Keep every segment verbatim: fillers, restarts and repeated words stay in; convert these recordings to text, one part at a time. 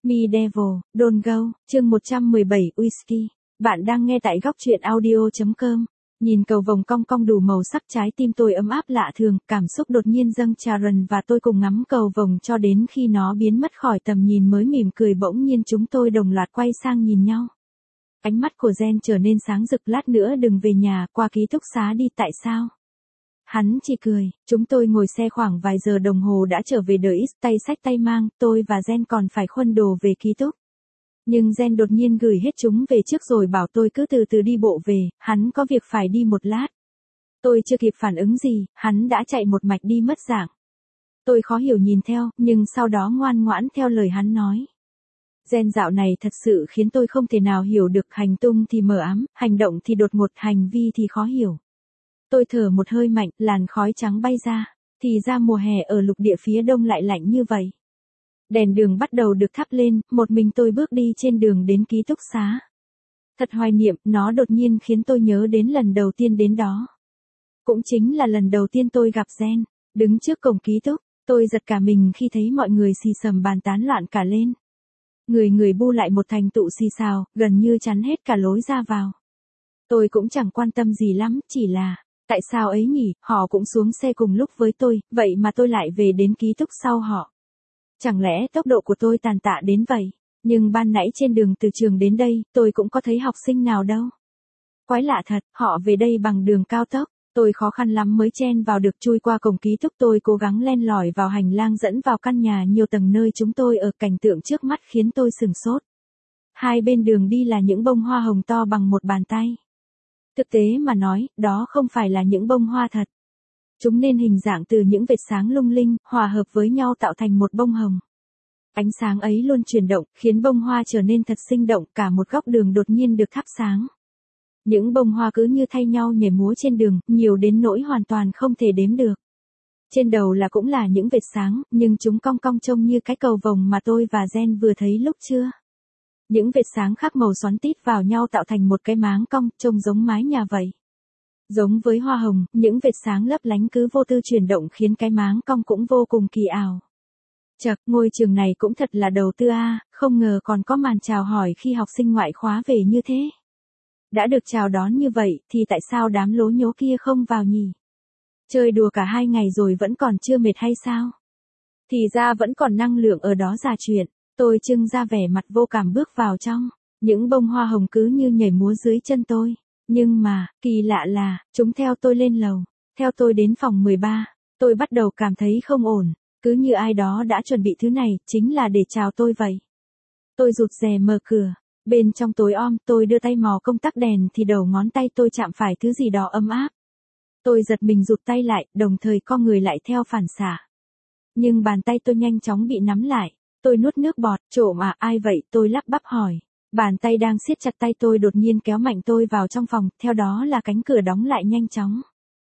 Me Devil, Don't Go, chương một trăm mười bảy Whisky. Bạn đang nghe tại góc truyện audio.com. Nhìn cầu vồng cong cong đủ màu sắc, trái tim tôi ấm áp lạ thường, cảm xúc đột nhiên dâng tràn và tôi cùng ngắm cầu vồng cho đến khi nó biến mất khỏi tầm nhìn mới mỉm cười. Bỗng nhiên chúng tôi đồng loạt quay sang nhìn nhau. Ánh mắt của Jen trở nên sáng rực. Lát nữa đừng về nhà, qua ký túc xá đi. Tại sao? Hắn chỉ cười. Chúng tôi ngồi xe khoảng vài giờ đồng hồ đã trở về The East, tay xách tay mang, tôi và Jen còn phải khuân đồ về ký túc. Nhưng Jen đột nhiên gửi hết chúng về trước rồi bảo tôi cứ từ từ đi bộ về, hắn có việc phải đi một lát. Tôi chưa kịp phản ứng gì, hắn đã chạy một mạch đi mất dạng. Tôi khó hiểu nhìn theo, nhưng sau đó ngoan ngoãn theo lời hắn nói. Jen dạo này thật sự khiến tôi không thể nào hiểu được, hành tung thì mờ ám, hành động thì đột ngột, hành vi thì khó hiểu. Tôi thở một hơi mạnh, làn khói trắng bay ra, thì ra mùa hè ở lục địa phía đông lại lạnh như vậy. Đèn đường bắt đầu được thắp lên, một mình tôi bước đi trên đường đến ký túc xá. Thật hoài niệm, nó đột nhiên khiến tôi nhớ đến lần đầu tiên đến đó. Cũng chính là lần đầu tiên tôi gặp Jen, đứng trước cổng ký túc, tôi giật cả mình khi thấy mọi người xì xầm bàn tán loạn cả lên. Người người bu lại một thành tụ xì xào, gần như chắn hết cả lối ra vào. Tôi cũng chẳng quan tâm gì lắm, chỉ là, tại sao ấy nhỉ, họ cũng xuống xe cùng lúc với tôi, vậy mà tôi lại về đến ký túc sau họ. Chẳng lẽ tốc độ của tôi tàn tạ đến vậy? Nhưng ban nãy trên đường từ trường đến đây, tôi cũng có thấy học sinh nào đâu. Quái lạ thật, họ về đây bằng đường cao tốc. Tôi khó khăn lắm mới chen vào được, chui qua cổng ký túc. Tôi cố gắng len lỏi vào hành lang dẫn vào căn nhà nhiều tầng nơi chúng tôi ở. Cảnh tượng trước mắt khiến tôi sửng sốt. Hai bên đường đi là những bông hoa hồng to bằng một bàn tay. Thực tế mà nói, đó không phải là những bông hoa thật. Chúng nên hình dạng từ những vệt sáng lung linh, hòa hợp với nhau tạo thành một bông hồng. Ánh sáng ấy luôn chuyển động, khiến bông hoa trở nên thật sinh động, cả một góc đường đột nhiên được thắp sáng. Những bông hoa cứ như thay nhau nhảy múa trên đường, nhiều đến nỗi hoàn toàn không thể đếm được. Trên đầu là cũng là những vệt sáng, nhưng chúng cong cong trông như cái cầu vồng mà tôi và Jen vừa thấy lúc trưa. Những vệt sáng khác màu xoắn tít vào nhau tạo thành một cái máng cong, trông giống mái nhà vậy. Giống với hoa hồng, những vệt sáng lấp lánh cứ vô tư chuyển động khiến cái máng cong cũng vô cùng kỳ ảo. Chậc, ngôi trường này cũng thật là đầu tư a, à, không ngờ còn có màn chào hỏi khi học sinh ngoại khóa về như thế. Đã được chào đón như vậy, thì tại sao đám lố nhố kia không vào nhỉ? Chơi đùa cả hai ngày rồi vẫn còn chưa mệt hay sao? Thì ra vẫn còn năng lượng ở đó giả chuyện. Tôi trưng ra vẻ mặt vô cảm bước vào trong. Những bông hoa hồng cứ như nhảy múa dưới chân tôi. Nhưng mà, kỳ lạ là, chúng theo tôi lên lầu. Theo tôi đến phòng mười ba. Tôi bắt đầu cảm thấy không ổn. Cứ như ai đó đã chuẩn bị thứ này, chính là để chào tôi vậy. Tôi rụt rè mở cửa. Bên trong tối om, tôi đưa tay mò công tắc đèn thì đầu ngón tay tôi chạm phải thứ gì đó ấm áp. Tôi giật mình rụt tay lại, đồng thời co người lại theo phản xạ. Nhưng bàn tay tôi nhanh chóng bị nắm lại. Tôi nuốt nước bọt, trộm à, ai vậy, tôi lắp bắp hỏi. Bàn tay đang siết chặt tay tôi đột nhiên kéo mạnh tôi vào trong phòng, theo đó là cánh cửa đóng lại nhanh chóng.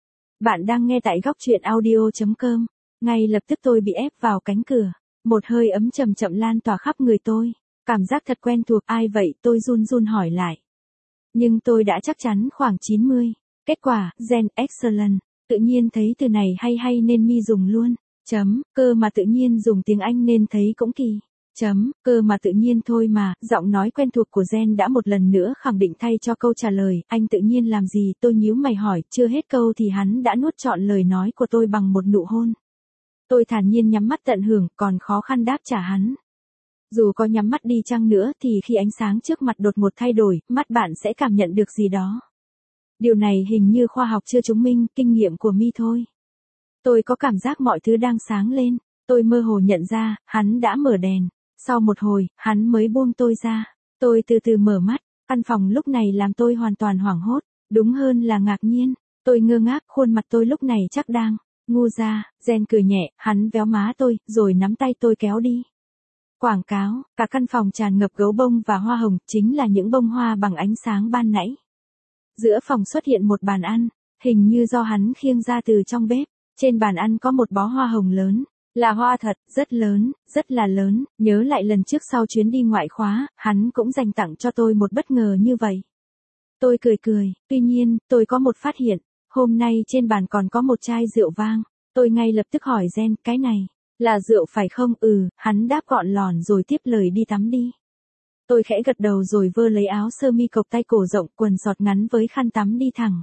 Bạn đang nghe tại góc truyện audio.com. Ngay lập tức tôi bị ép vào cánh cửa. Một hơi ấm chậm chậm lan tỏa khắp người tôi. Cảm giác thật quen thuộc, ai vậy, tôi run run hỏi lại. Nhưng tôi đã chắc chắn khoảng chín mươi. Kết quả, Jen, excellent. Tự nhiên thấy từ này hay hay nên mi dùng luôn. Chấm, cơ mà tự nhiên dùng tiếng Anh nên thấy cũng kỳ. Chấm, cơ mà tự nhiên thôi mà, giọng nói quen thuộc của Jen đã một lần nữa khẳng định thay cho câu trả lời. Anh tự nhiên làm gì, tôi nhíu mày hỏi, chưa hết câu thì hắn đã nuốt trọn lời nói của tôi bằng một nụ hôn. Tôi thản nhiên nhắm mắt tận hưởng, còn khó khăn đáp trả hắn. Dù có nhắm mắt đi chăng nữa thì khi ánh sáng trước mặt đột ngột thay đổi, mắt bạn sẽ cảm nhận được gì đó. Điều này hình như khoa học chưa chứng minh, kinh nghiệm của mi thôi. Tôi có cảm giác mọi thứ đang sáng lên, tôi mơ hồ nhận ra, hắn đã mở đèn. Sau một hồi, hắn mới buông tôi ra. Tôi từ từ mở mắt, căn phòng lúc này làm tôi hoàn toàn hoảng hốt, đúng hơn là ngạc nhiên. Tôi ngơ ngác, khuôn mặt tôi lúc này chắc đang ngu ra. Jen cười nhẹ, hắn véo má tôi, rồi nắm tay tôi kéo đi. Quảng cáo, cả căn phòng tràn ngập gấu bông và hoa hồng, chính là những bông hoa bằng ánh sáng ban nãy. Giữa phòng xuất hiện một bàn ăn, hình như do hắn khiêng ra từ trong bếp. Trên bàn ăn có một bó hoa hồng lớn, là hoa thật, rất lớn, rất là lớn. Nhớ lại lần trước sau chuyến đi ngoại khóa, hắn cũng dành tặng cho tôi một bất ngờ như vậy. Tôi cười cười, tuy nhiên, tôi có một phát hiện, hôm nay trên bàn còn có một chai rượu vang. Tôi ngay lập tức hỏi Jen, cái này, Là rượu phải không? Ừ, hắn đáp gọn lòn rồi tiếp lời đi tắm đi. Tôi khẽ gật đầu rồi vơ lấy áo sơ mi cộc tay cổ rộng, quần sọt ngắn với khăn tắm đi thẳng.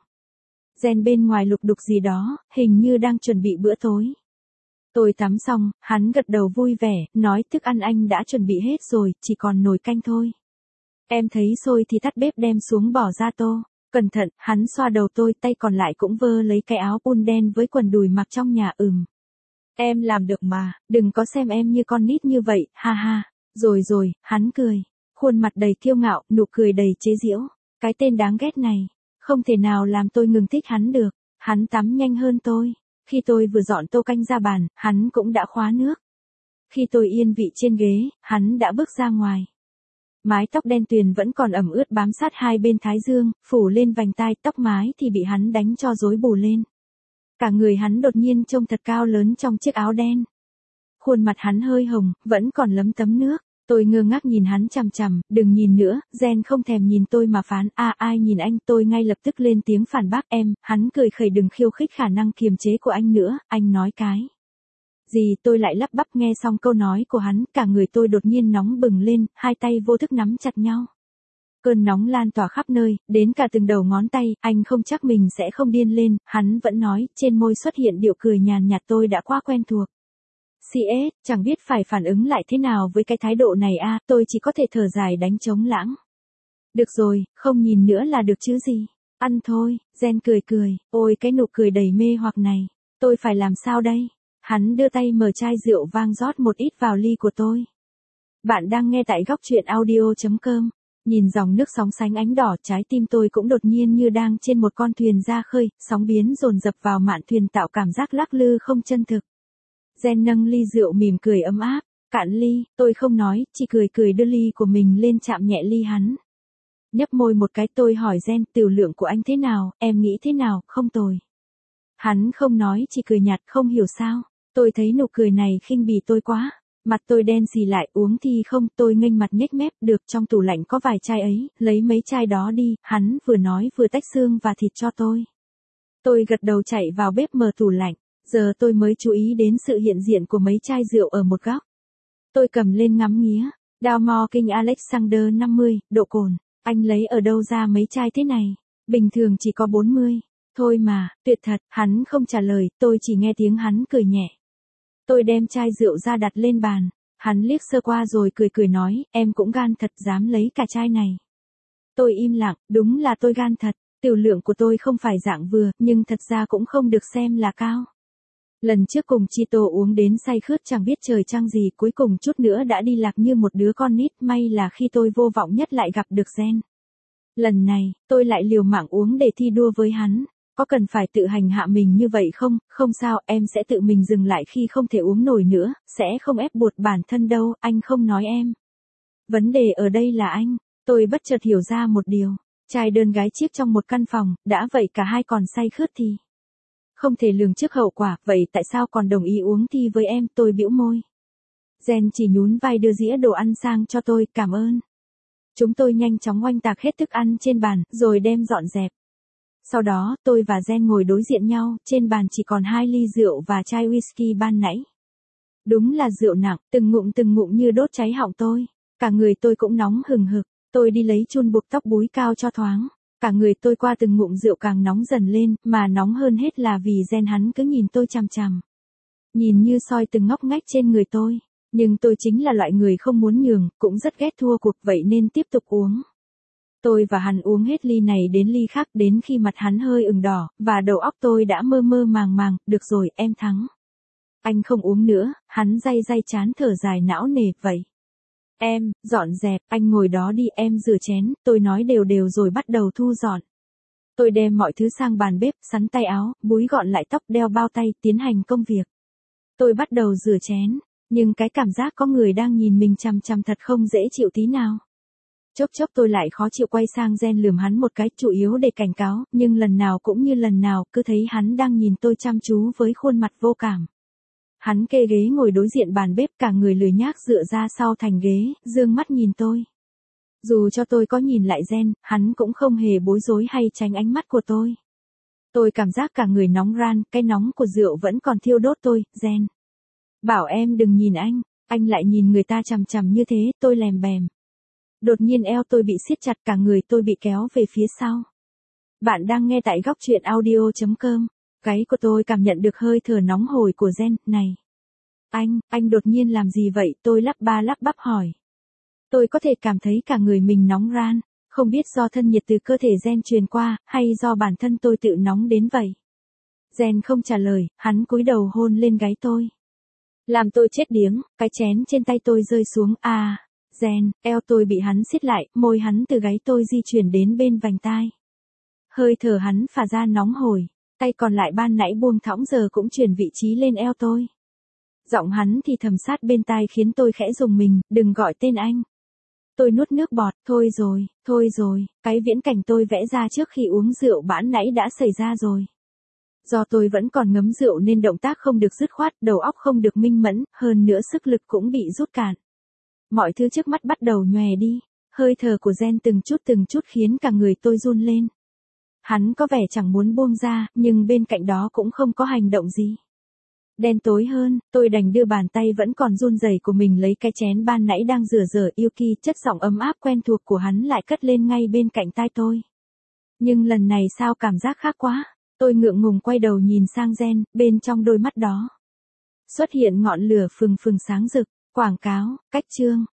Jen bên ngoài lục đục gì đó, hình như đang chuẩn bị bữa tối. Tôi tắm xong, hắn gật đầu vui vẻ, nói thức ăn anh đã chuẩn bị hết rồi, chỉ còn nồi canh thôi. Em thấy sôi thì tắt bếp đem xuống bỏ ra tô. Cẩn thận, hắn xoa đầu tôi, tay còn lại cũng vơ lấy cái áo pun đen với quần đùi mặc trong nhà. Ừm. Em làm được mà, đừng có xem em như con nít như vậy, ha ha. Rồi rồi, hắn cười. Khuôn mặt đầy kiêu ngạo, nụ cười đầy chế giễu. Cái tên đáng ghét này, không thể nào làm tôi ngừng thích hắn được. Hắn tắm nhanh hơn tôi. Khi tôi vừa dọn tô canh ra bàn, hắn cũng đã khóa nước. Khi tôi yên vị trên ghế, hắn đã bước ra ngoài. Mái tóc đen tuyền vẫn còn ẩm ướt bám sát hai bên thái dương, phủ lên vành tai, tóc mái thì bị hắn đánh cho rối bù lên. Cả người hắn đột nhiên trông thật cao lớn trong chiếc áo đen. Khuôn mặt hắn hơi hồng, vẫn còn lấm tấm nước. Tôi ngơ ngác nhìn hắn chằm chằm, đừng nhìn nữa. Jen không thèm nhìn tôi mà phán, a ai nhìn anh. Tôi ngay lập tức lên tiếng phản bác em. Hắn cười khẩy, đừng khiêu khích khả năng kiềm chế của anh nữa. Anh nói cái gì? Tôi lại lắp bắp. Nghe xong câu nói của hắn, cả người tôi đột nhiên nóng bừng lên, hai tay vô thức nắm chặt nhau. Cơn nóng lan tỏa khắp nơi, đến cả từng đầu ngón tay. Anh không chắc mình sẽ không điên lên, hắn vẫn nói, trên môi xuất hiện điệu cười nhàn nhạt tôi đã quá quen thuộc. xê ét, chẳng biết phải phản ứng lại thế nào với cái thái độ này a, tôi chỉ có thể thở dài đánh trống lãng. Được rồi, không nhìn nữa là được chứ gì. Ăn thôi. Jen cười cười, ôi cái nụ cười đầy mê hoặc này. Tôi phải làm sao đây? Hắn đưa tay mở chai rượu vang rót một ít vào ly của tôi. Bạn đang nghe tại góc truyện audio chấm com. Nhìn dòng nước sóng sánh ánh đỏ, trái tim tôi cũng đột nhiên như đang trên một con thuyền ra khơi, sóng biến dồn dập vào mạn thuyền tạo cảm giác lắc lư không chân thực. Jen nâng ly rượu mỉm cười ấm áp. Cạn ly, tôi không nói, chỉ cười cười đưa ly của mình lên chạm nhẹ ly hắn. Nhấp môi một cái, tôi hỏi Jen, tiểu lượng của anh thế nào, em nghĩ thế nào? Không tồi. Hắn không nói, chỉ cười nhạt, không hiểu sao. Tôi thấy nụ cười này khinh bỉ tôi quá. Mặt tôi đen xì lại, uống thì không. Tôi nghênh mặt nhếch mép, được, trong tủ lạnh có vài chai ấy, lấy mấy chai đó đi. Hắn vừa nói vừa tách xương và thịt cho tôi. Tôi gật đầu chạy vào bếp mở tủ lạnh. Giờ tôi mới chú ý đến sự hiện diện của mấy chai rượu ở một góc. Tôi cầm lên ngắm nghía. Dalmore King Alexander năm mươi, độ cồn. Anh lấy ở đâu ra mấy chai thế này? Bình thường chỉ có bốn mươi. Thôi mà, tuyệt thật. Hắn không trả lời, tôi chỉ nghe tiếng hắn cười nhẹ. Tôi đem chai rượu ra đặt lên bàn. Hắn liếc sơ qua rồi cười cười nói, em cũng gan thật, dám lấy cả chai này. Tôi im lặng, đúng là tôi gan thật. Tiểu lượng của tôi không phải dạng vừa, nhưng thật ra cũng không được xem là cao. Lần trước cùng Chito uống đến say khướt chẳng biết trời trăng gì, cuối cùng chút nữa đã đi lạc như một đứa con nít, may là khi tôi vô vọng nhất lại gặp được Jen. Lần này, tôi lại liều mạng uống để thi đua với hắn. Có cần phải tự hành hạ mình như vậy không? Không sao, em sẽ tự mình dừng lại khi không thể uống nổi nữa, sẽ không ép buộc bản thân đâu, anh không nói em. Vấn đề ở đây là anh. Tôi bất chợt hiểu ra một điều. Trai đơn gái chiếc trong một căn phòng, đã vậy cả hai còn say khướt thì không thể lường trước hậu quả, vậy tại sao còn đồng ý uống thi với em? Tôi bĩu môi. Jen chỉ nhún vai đưa dĩa đồ ăn sang cho tôi, cảm ơn. Chúng tôi nhanh chóng oanh tạc hết thức ăn trên bàn, rồi đem dọn dẹp. Sau đó, tôi và Jen ngồi đối diện nhau, trên bàn chỉ còn hai ly rượu và chai whisky ban nãy. Đúng là rượu nặng, từng ngụm từng ngụm như đốt cháy họng tôi. Cả người tôi cũng nóng hừng hực, tôi đi lấy chun buộc tóc búi cao cho thoáng. Cả người tôi qua từng ngụm rượu càng nóng dần lên, mà nóng hơn hết là vì Jen hắn cứ nhìn tôi chằm chằm. Nhìn như soi từng ngóc ngách trên người tôi. Nhưng tôi chính là loại người không muốn nhường, cũng rất ghét thua cuộc, vậy nên tiếp tục uống. Tôi và hắn uống hết ly này đến ly khác, đến khi mặt hắn hơi ửng đỏ, và đầu óc tôi đã mơ mơ màng màng, được rồi, em thắng. Anh không uống nữa, hắn day day chán thở dài não nề, vậy. Em, dọn dẹp, anh ngồi đó đi, em rửa chén, tôi nói đều đều rồi bắt đầu thu dọn. Tôi đem mọi thứ sang bàn bếp, sắn tay áo, búi gọn lại tóc, đeo bao tay, tiến hành công việc. Tôi bắt đầu rửa chén, nhưng cái cảm giác có người đang nhìn mình chằm chằm thật không dễ chịu tí nào. Chốc chốc tôi lại khó chịu quay sang Jen lườm hắn một cái, chủ yếu để cảnh cáo, nhưng lần nào cũng như lần nào, cứ thấy hắn đang nhìn tôi chăm chú với khuôn mặt vô cảm. Hắn kê ghế ngồi đối diện bàn bếp, cả người lười nhác dựa ra sau thành ghế, dương mắt nhìn tôi. Dù cho tôi có nhìn lại Jen, hắn cũng không hề bối rối hay tránh ánh mắt của tôi. Tôi cảm giác cả người nóng ran, cái nóng của rượu vẫn còn thiêu đốt tôi. Jen. Bảo em đừng nhìn anh, anh lại nhìn người ta chằm chằm như thế, tôi lèm bèm. Đột nhiên eo tôi bị siết chặt, cả người tôi bị kéo về phía sau. Bạn đang nghe tại góc truyện audio.com. Gáy của tôi cảm nhận được hơi thở nóng hổi của Gen. Này! Anh, anh đột nhiên làm gì vậy? Tôi lắp ba lắp bắp hỏi. Tôi có thể cảm thấy cả người mình nóng ran, không biết do thân nhiệt từ cơ thể Gen truyền qua, hay do bản thân tôi tự nóng đến vậy. Gen không trả lời, hắn cúi đầu hôn lên gáy tôi. Làm tôi chết điếng, cái chén trên tay tôi rơi xuống. À, Gen, eo tôi bị hắn siết lại, môi hắn từ gáy tôi di chuyển đến bên vành tai. Hơi thở hắn phả ra nóng hổi, tay còn lại ban nãy buông thõng giờ cũng chuyển vị trí lên eo tôi. Giọng hắn thì thầm sát bên tai khiến tôi khẽ rùng mình, đừng gọi tên anh. Tôi nuốt nước bọt, thôi rồi, thôi rồi, cái viễn cảnh tôi vẽ ra trước khi uống rượu bãn nãy đã xảy ra rồi. Do tôi vẫn còn ngấm rượu nên động tác không được dứt khoát, đầu óc không được minh mẫn, hơn nữa sức lực cũng bị rút cạn. Mọi thứ trước mắt bắt đầu nhòe đi, hơi thở của Gen từng chút từng chút khiến cả người tôi run lên. Hắn có vẻ chẳng muốn buông ra, nhưng bên cạnh đó cũng không có hành động gì. Đen tối hơn, tôi đành đưa bàn tay vẫn còn run rẩy của mình lấy cái chén ban nãy đang rửa rửa Yuki, chất giọng ấm áp quen thuộc của hắn lại cất lên ngay bên cạnh tai tôi. Nhưng lần này sao cảm giác khác quá, tôi ngượng ngùng quay đầu nhìn sang Gen, bên trong đôi mắt đó xuất hiện ngọn lửa phừng phừng sáng rực, quảng cáo, cách chương,